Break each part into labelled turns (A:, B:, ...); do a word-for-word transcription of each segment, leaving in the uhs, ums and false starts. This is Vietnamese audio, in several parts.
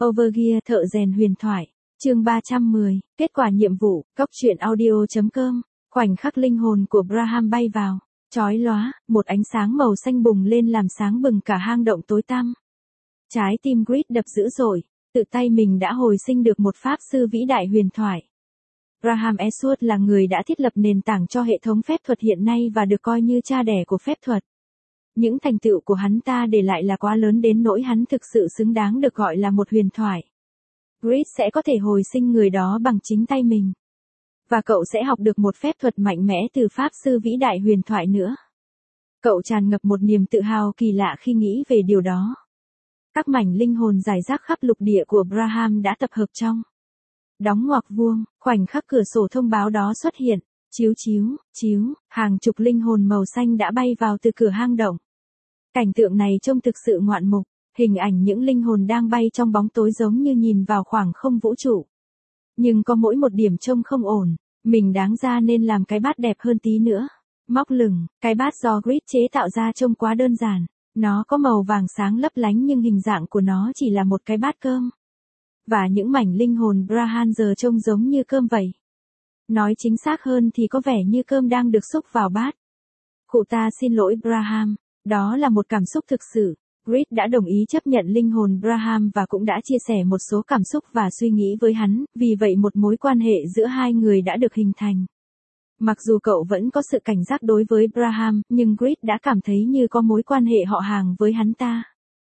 A: Overgear thợ rèn huyền thoại, chương ba trăm mười, kết quả nhiệm vụ, cốc truyện audio chấm com, khoảnh khắc linh hồn của Braham bay vào, chói lóa, một ánh sáng màu xanh bùng lên làm sáng bừng cả hang động tối tăm. Trái tim Grid đập dữ dội, tự tay mình đã hồi sinh được một pháp sư vĩ đại huyền thoại. Braham Eastwood là người đã thiết lập nền tảng cho hệ thống phép thuật hiện nay và được coi như cha đẻ của phép thuật. Những thành tựu của hắn ta để lại là quá lớn đến nỗi hắn thực sự xứng đáng được gọi là một huyền thoại. Grid sẽ có thể hồi sinh người đó bằng chính tay mình. Và cậu sẽ học được một phép thuật mạnh mẽ từ pháp sư vĩ đại huyền thoại nữa. Cậu tràn ngập một niềm tự hào kỳ lạ khi nghĩ về điều đó. Các mảnh linh hồn rải rác khắp lục địa của Braham đã tập hợp trong đóng ngoặc vuông, khoảnh khắc cửa sổ thông báo đó xuất hiện, chiếu chiếu, chiếu, hàng chục linh hồn màu xanh đã bay vào từ cửa hang động. Cảnh tượng này trông thực sự ngoạn mục, hình ảnh những linh hồn đang bay trong bóng tối giống như nhìn vào khoảng không vũ trụ. Nhưng có mỗi một điểm trông không ổn, mình đáng ra nên làm cái bát đẹp hơn tí nữa. Móc lửng, cái bát do Grid chế tạo ra trông quá đơn giản, nó có màu vàng sáng lấp lánh nhưng hình dạng của nó chỉ là một cái bát cơm. Và những mảnh linh hồn Braham giờ trông giống như cơm vậy. Nói chính xác hơn thì có vẻ như cơm đang được xúc vào bát. Cụ ta xin lỗi Braham, đó là một cảm xúc thực sự. Grid đã đồng ý chấp nhận linh hồn Braham và cũng đã chia sẻ một số cảm xúc và suy nghĩ với hắn, vì vậy một mối quan hệ giữa hai người đã được hình thành. Mặc dù cậu vẫn có sự cảnh giác đối với Braham, nhưng Grid đã cảm thấy như có mối quan hệ họ hàng với hắn ta.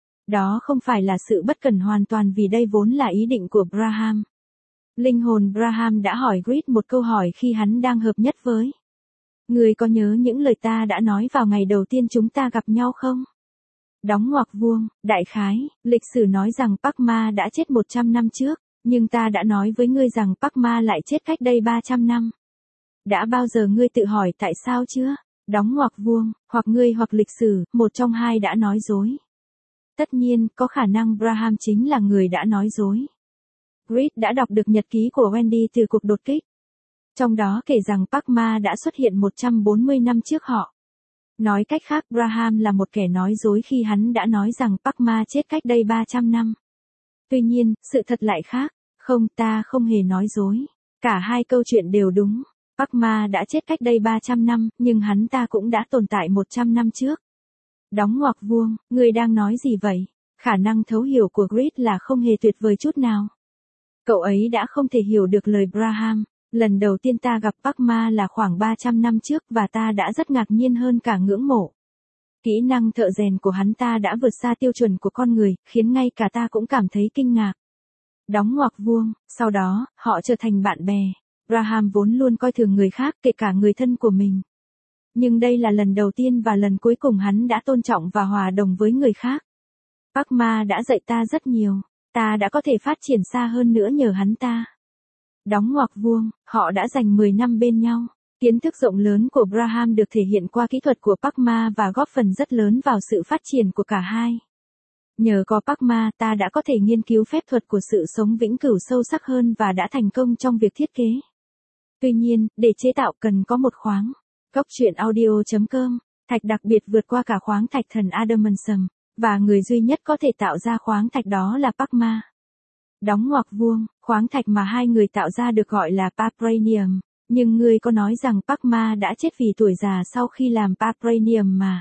A: Đó không phải là sự bất cẩn hoàn toàn vì đây vốn là ý định của Braham. Linh hồn Braham đã hỏi Grid một câu hỏi khi hắn đang hợp nhất với. Người có nhớ những lời ta đã nói vào ngày đầu tiên chúng ta gặp nhau không? Đóng ngoặc vuông, đại khái, lịch sử nói rằng Park-ma đã chết một trăm năm trước, nhưng ta đã nói với ngươi rằng Park-ma lại chết cách đây ba trăm năm. Đã bao giờ ngươi tự hỏi tại sao chưa? Đóng ngoặc vuông, hoặc ngươi hoặc lịch sử, một trong hai đã nói dối. Tất nhiên, có khả năng Braham chính là người đã nói dối. Grid đã đọc được nhật ký của Wendy từ cuộc đột kích. Trong đó kể rằng Park-ma đã xuất hiện một trăm bốn mươi năm trước họ. Nói cách khác Braham là một kẻ nói dối khi hắn đã nói rằng Park-ma chết cách đây ba trăm năm. Tuy nhiên, sự thật lại khác, không ta không hề nói dối. Cả hai câu chuyện đều đúng. Park-ma đã chết cách đây ba trăm năm, nhưng hắn ta cũng đã tồn tại một trăm năm trước. Đóng ngoặc vuông, người đang nói gì vậy? Khả năng thấu hiểu của Grid là không hề tuyệt vời chút nào. Cậu ấy đã không thể hiểu được lời Braham. Lần đầu tiên ta gặp Park-ma là khoảng ba trăm năm trước và ta đã rất ngạc nhiên hơn cả ngưỡng mộ. Kỹ năng thợ rèn của hắn ta đã vượt xa tiêu chuẩn của con người, khiến ngay cả ta cũng cảm thấy kinh ngạc. Đóng ngoặc vuông, sau đó, họ trở thành bạn bè. Braham vốn luôn coi thường người khác kể cả người thân của mình. Nhưng đây là lần đầu tiên và lần cuối cùng hắn đã tôn trọng và hòa đồng với người khác. Park-ma đã dạy ta rất nhiều, ta đã có thể phát triển xa hơn nữa nhờ hắn ta. Đóng ngoặc vuông, họ đã dành mười năm bên nhau. Kiến thức rộng lớn của Braham được thể hiện qua kỹ thuật của Park-ma và góp phần rất lớn vào sự phát triển của cả hai. Nhờ có Park-ma ta đã có thể nghiên cứu phép thuật của sự sống vĩnh cửu sâu sắc hơn và đã thành công trong việc thiết kế. Tuy nhiên, để chế tạo cần có một khoáng. Cốc truyện audio chấm com, thạch đặc biệt vượt qua cả khoáng thạch thần Adamantium, và người duy nhất có thể tạo ra khoáng thạch đó là Park-ma. Đóng ngoặc vuông, khoáng thạch mà hai người tạo ra được gọi là Papranium, nhưng ngươi có nói rằng Park-ma đã chết vì tuổi già sau khi làm Papranium mà.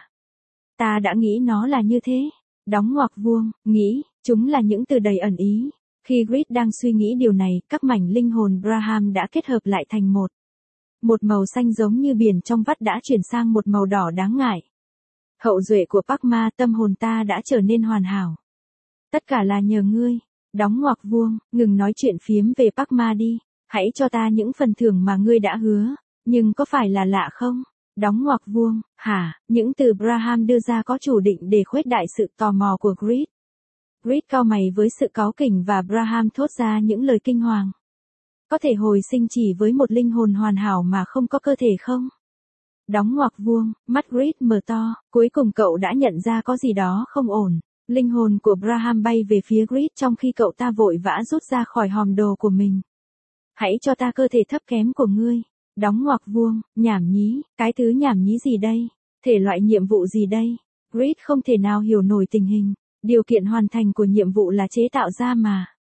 A: Ta đã nghĩ nó là như thế. Đóng ngoặc vuông, nghĩ, chúng là những từ đầy ẩn ý. Khi Grid đang suy nghĩ điều này, các mảnh linh hồn Braham đã kết hợp lại thành một. Một màu xanh giống như biển trong vắt đã chuyển sang một màu đỏ đáng ngại. Hậu duệ của Park-ma, tâm hồn ta đã trở nên hoàn hảo. Tất cả là nhờ ngươi. Đóng ngoặc vuông, ngừng nói chuyện phiếm về Park-ma đi. Hãy cho ta những phần thưởng mà ngươi đã hứa. Nhưng có phải là lạ không? Đóng ngoặc vuông, hả? Những từ Braham đưa ra có chủ định để khuếch đại sự tò mò của Grid. Grid cau mày với sự cáu kỉnh và Braham thốt ra những lời kinh hoàng. Có thể hồi sinh chỉ với một linh hồn hoàn hảo mà không có cơ thể không? Đóng ngoặc vuông, mắt Grid mở to, cuối cùng cậu đã nhận ra có gì đó không ổn. Linh hồn của Braham bay về phía Grid trong khi cậu ta vội vã rút ra khỏi hòm đồ của mình. Hãy cho ta cơ thể thấp kém của ngươi. Đóng ngoặc vuông, nhảm nhí, cái thứ nhảm nhí gì đây? Thể loại nhiệm vụ gì đây? Grid không thể nào hiểu nổi tình hình. Điều kiện hoàn thành của nhiệm vụ là chế tạo ra mà.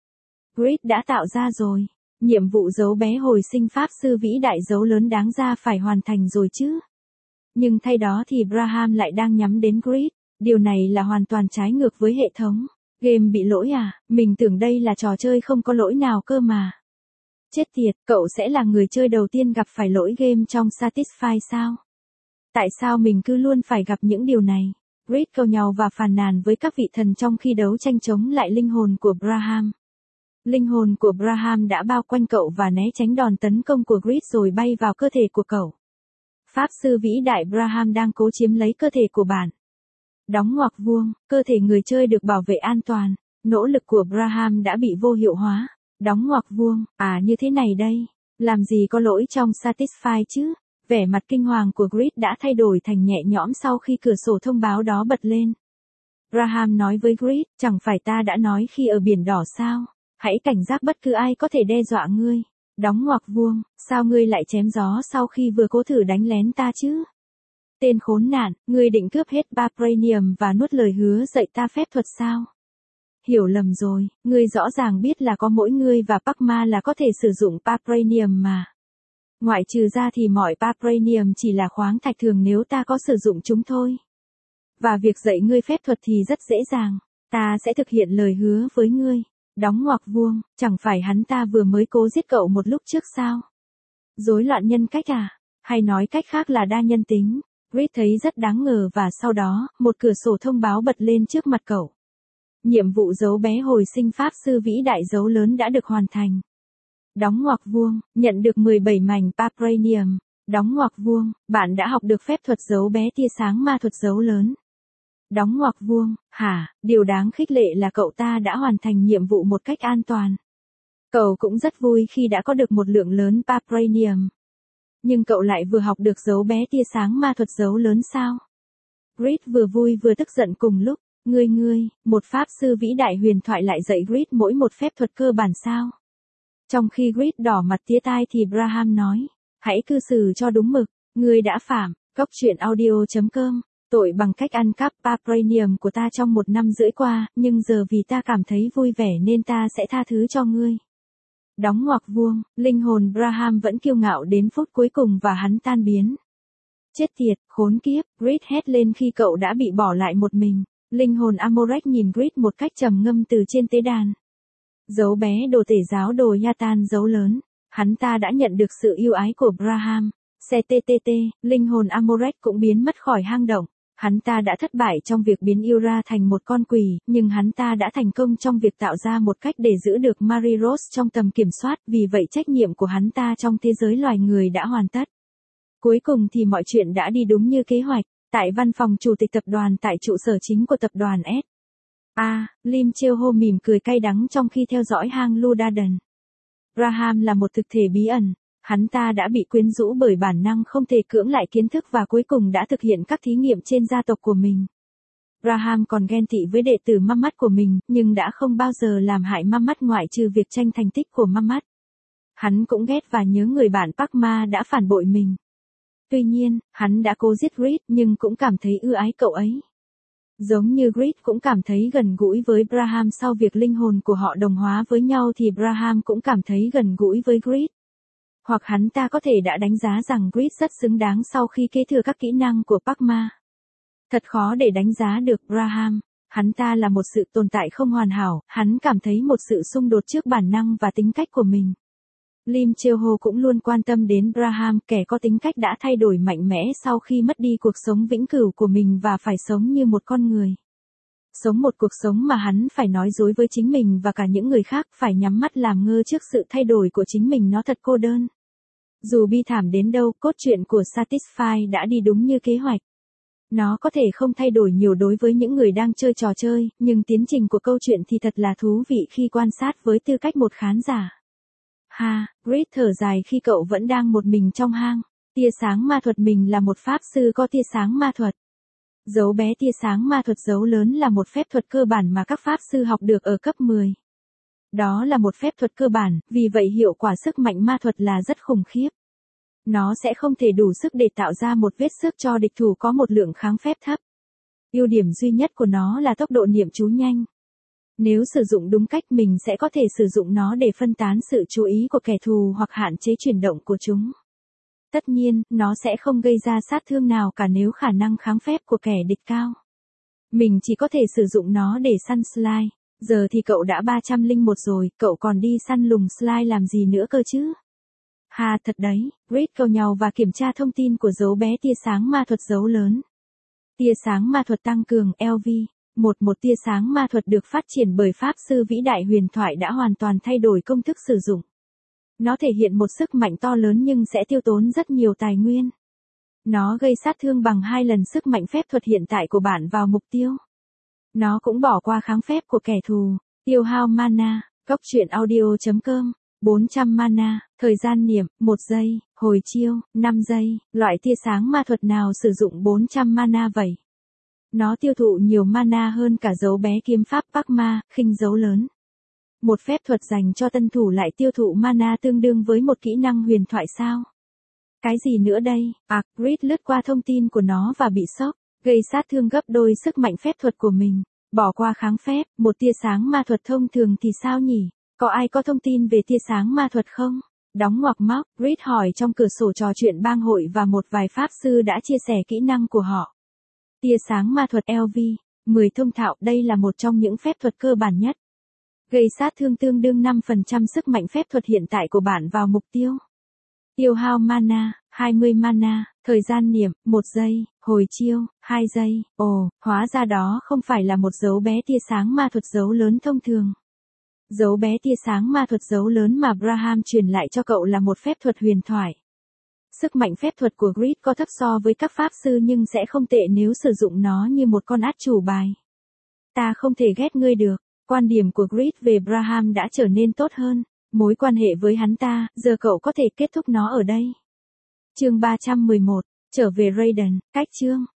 A: Grid đã tạo ra rồi. Nhiệm vụ giấu bé hồi sinh pháp sư vĩ đại dấu lớn đáng ra phải hoàn thành rồi chứ. Nhưng thay đó thì Braham lại đang nhắm đến Grid. Điều này là hoàn toàn trái ngược với hệ thống. Game bị lỗi à? Mình tưởng đây là trò chơi không có lỗi nào cơ mà. Chết tiệt, cậu sẽ là người chơi đầu tiên gặp phải lỗi game trong Satisfy sao? Tại sao mình cứ luôn phải gặp những điều này? Grid cầu nhau và phàn nàn với các vị thần trong khi đấu tranh chống lại linh hồn của Braham. Linh hồn của Braham đã bao quanh cậu và né tránh đòn tấn công của Grid rồi bay vào cơ thể của cậu. Pháp sư vĩ đại Braham đang cố chiếm lấy cơ thể của bạn. Đóng ngoặc vuông, cơ thể người chơi được bảo vệ an toàn. Nỗ lực của Braham đã bị vô hiệu hóa. Đóng ngoặc vuông, à như thế này đây. Làm gì có lỗi trong Satisfy chứ? Vẻ mặt kinh hoàng của Grid đã thay đổi thành nhẹ nhõm sau khi cửa sổ thông báo đó bật lên. Braham nói với Grid, chẳng phải ta đã nói khi ở biển đỏ sao? Hãy cảnh giác bất cứ ai có thể đe dọa ngươi. Đóng ngoặc vuông, sao ngươi lại chém gió sau khi vừa cố thử đánh lén ta chứ? Tên khốn nạn, ngươi định cướp hết Vibranium và nuốt lời hứa dạy ta phép thuật sao? Hiểu lầm rồi, ngươi rõ ràng biết là có mỗi ngươi và Pacma là có thể sử dụng Vibranium mà. Ngoại trừ ra thì mọi Vibranium chỉ là khoáng thạch thường nếu ta có sử dụng chúng thôi. Và việc dạy ngươi phép thuật thì rất dễ dàng, ta sẽ thực hiện lời hứa với ngươi. Đóng ngoặc vuông, chẳng phải hắn ta vừa mới cố giết cậu một lúc trước sao? Rối loạn nhân cách à? Hay nói cách khác là đa nhân tính? Grid thấy rất đáng ngờ và sau đó, một cửa sổ thông báo bật lên trước mặt cậu. Nhiệm vụ giấu bé hồi sinh pháp sư vĩ đại dấu lớn đã được hoàn thành. Đóng ngoặc vuông, nhận được mười bảy mảnh Vibranium. Đóng ngoặc vuông, bạn đã học được phép thuật giấu bé tia sáng ma thuật dấu lớn. Đóng ngoặc vuông, hả, điều đáng khích lệ là cậu ta đã hoàn thành nhiệm vụ một cách an toàn. Cậu cũng rất vui khi đã có được một lượng lớn Vibranium. Nhưng cậu lại vừa học được giấu bé tia sáng ma thuật dấu lớn sao? Grid vừa vui vừa tức giận cùng lúc. Ngươi ngươi, một pháp sư vĩ đại huyền thoại lại dạy Grid mỗi một phép thuật cơ bản sao? Trong khi Grid đỏ mặt tía tai thì Braham nói, hãy cư xử cho đúng mực, ngươi đã phạm, Cốc truyện audio chấm com, tội bằng cách ăn cắp Vibranium của ta trong một năm rưỡi qua, nhưng giờ vì ta cảm thấy vui vẻ nên ta sẽ tha thứ cho ngươi. Đóng ngoặc vuông, linh hồn Braham vẫn kiêu ngạo đến phút cuối cùng và hắn tan biến. Chết tiệt, khốn kiếp, Grid hét lên khi cậu đã bị bỏ lại một mình. Linh hồn Amorek nhìn Grid một cách trầm ngâm từ trên tế đàn. Dấu bé đồ tể giáo đồ Yatan dấu lớn, hắn ta đã nhận được sự yêu ái của Braham. xê tê tê tê, linh hồn Amorek cũng biến mất khỏi hang động. Hắn ta đã thất bại trong việc biến Yura thành một con quỷ, nhưng hắn ta đã thành công trong việc tạo ra một cách để giữ được Mary Rose trong tầm kiểm soát, vì vậy trách nhiệm của hắn ta trong thế giới loài người đã hoàn tất. Cuối cùng thì mọi chuyện đã đi đúng như kế hoạch, tại văn phòng chủ tịch tập đoàn tại trụ sở chính của tập đoàn S. A, Lim Cheo-ho mỉm cười cay đắng trong khi theo dõi hang Ludaden. Braham là một thực thể bí ẩn. Hắn ta đã bị quyến rũ bởi bản năng không thể cưỡng lại kiến thức và cuối cùng đã thực hiện các thí nghiệm trên gia tộc của mình. Braham còn ghen tị với đệ tử Mamat của mình, nhưng đã không bao giờ làm hại Mamat ngoại trừ việc tranh thành tích của Mamat. Hắn cũng ghét và nhớ người bạn Pacma đã phản bội mình. Tuy nhiên, hắn đã cố giết Grid nhưng cũng cảm thấy ưa ái cậu ấy. Giống như Grid cũng cảm thấy gần gũi với Braham sau việc linh hồn của họ đồng hóa với nhau thì Braham cũng cảm thấy gần gũi với Grid. Hoặc hắn ta có thể đã đánh giá rằng Grid rất xứng đáng sau khi kế thừa các kỹ năng của Pacma. Thật khó để đánh giá được Braham. Hắn ta là một sự tồn tại không hoàn hảo, hắn cảm thấy một sự xung đột trước bản năng và tính cách của mình. Lim Cheo-ho cũng luôn quan tâm đến Braham, kẻ có tính cách đã thay đổi mạnh mẽ sau khi mất đi cuộc sống vĩnh cửu của mình và phải sống như một con người. Sống một cuộc sống mà hắn phải nói dối với chính mình và cả những người khác, phải nhắm mắt làm ngơ trước sự thay đổi của chính mình, nó thật cô đơn. Dù bi thảm đến đâu, cốt truyện của Satisfy đã đi đúng như kế hoạch. Nó có thể không thay đổi nhiều đối với những người đang chơi trò chơi, nhưng tiến trình của câu chuyện thì thật là thú vị khi quan sát với tư cách một khán giả. Ha, Grid thở dài khi cậu vẫn đang một mình trong hang. Tia sáng ma thuật, mình là một pháp sư có tia sáng ma thuật. Dấu bé tia sáng ma thuật dấu lớn là một phép thuật cơ bản mà các pháp sư học được ở cấp mười. Đó là một phép thuật cơ bản, vì vậy hiệu quả sức mạnh ma thuật là rất khủng khiếp. Nó sẽ không thể đủ sức để tạo ra một vết xước cho địch thủ có một lượng kháng phép thấp. Ưu điểm duy nhất của nó là tốc độ niệm chú nhanh. Nếu sử dụng đúng cách mình sẽ có thể sử dụng nó để phân tán sự chú ý của kẻ thù hoặc hạn chế chuyển động của chúng. Tất nhiên, nó sẽ không gây ra sát thương nào cả nếu khả năng kháng phép của kẻ địch cao. Mình chỉ có thể sử dụng nó để săn slime. Giờ thì cậu đã ba trăm lẻ một rồi, cậu còn đi săn lùng slime làm gì nữa cơ chứ? Ha thật đấy, Reed cầu nhau và kiểm tra thông tin của dấu bé tia sáng ma thuật dấu lớn. Tia sáng ma thuật tăng cường L V. Một một tia sáng ma thuật được phát triển bởi Pháp sư vĩ đại huyền thoại đã hoàn toàn thay đổi công thức sử dụng. Nó thể hiện một sức mạnh to lớn nhưng sẽ tiêu tốn rất nhiều tài nguyên. Nó gây sát thương bằng hai lần sức mạnh phép thuật hiện tại của bạn vào mục tiêu. Nó cũng bỏ qua kháng phép của kẻ thù. Tiêu hao mana, Cốc truyện audio chấm com, bốn trăm mana, thời gian niệm, một giây, hồi chiêu, năm giây, loại tia sáng ma thuật nào sử dụng bốn trăm mana vậy? Nó tiêu thụ nhiều mana hơn cả dấu bé kiếm pháp Bắc Ma, khinh dấu lớn. Một phép thuật dành cho tân thủ lại tiêu thụ mana tương đương với một kỹ năng huyền thoại sao? Cái gì nữa đây? Ark Reed lướt qua thông tin của nó và bị sốc, gây sát thương gấp đôi sức mạnh phép thuật của mình. Bỏ qua kháng phép, một tia sáng ma thuật thông thường thì sao nhỉ? Có ai có thông tin về tia sáng ma thuật không? Đóng ngoặc móc, Reed hỏi trong cửa sổ trò chuyện bang hội và một vài pháp sư đã chia sẻ kỹ năng của họ. Tia sáng ma thuật L V, mười thông thạo, đây là một trong những phép thuật cơ bản nhất. Gây sát thương tương đương năm phần trăm sức mạnh phép thuật hiện tại của bạn vào mục tiêu. Tiêu hao mana, hai mươi mana, thời gian niệm, một giây, hồi chiêu, hai giây, ồ, hóa ra đó không phải là một dấu bé tia sáng ma thuật dấu lớn thông thường. Dấu bé tia sáng ma thuật dấu lớn mà Braham truyền lại cho cậu là một phép thuật huyền thoại. Sức mạnh phép thuật của Reed có thấp so với các pháp sư nhưng sẽ không tệ nếu sử dụng nó như một con át chủ bài. Ta không thể ghét ngươi được. Quan điểm của Reed về Braham đã trở nên tốt hơn. Mối quan hệ với hắn ta, giờ cậu có thể kết thúc nó ở đây. Chương ba trăm mười một, trở về Raiden, cách chương.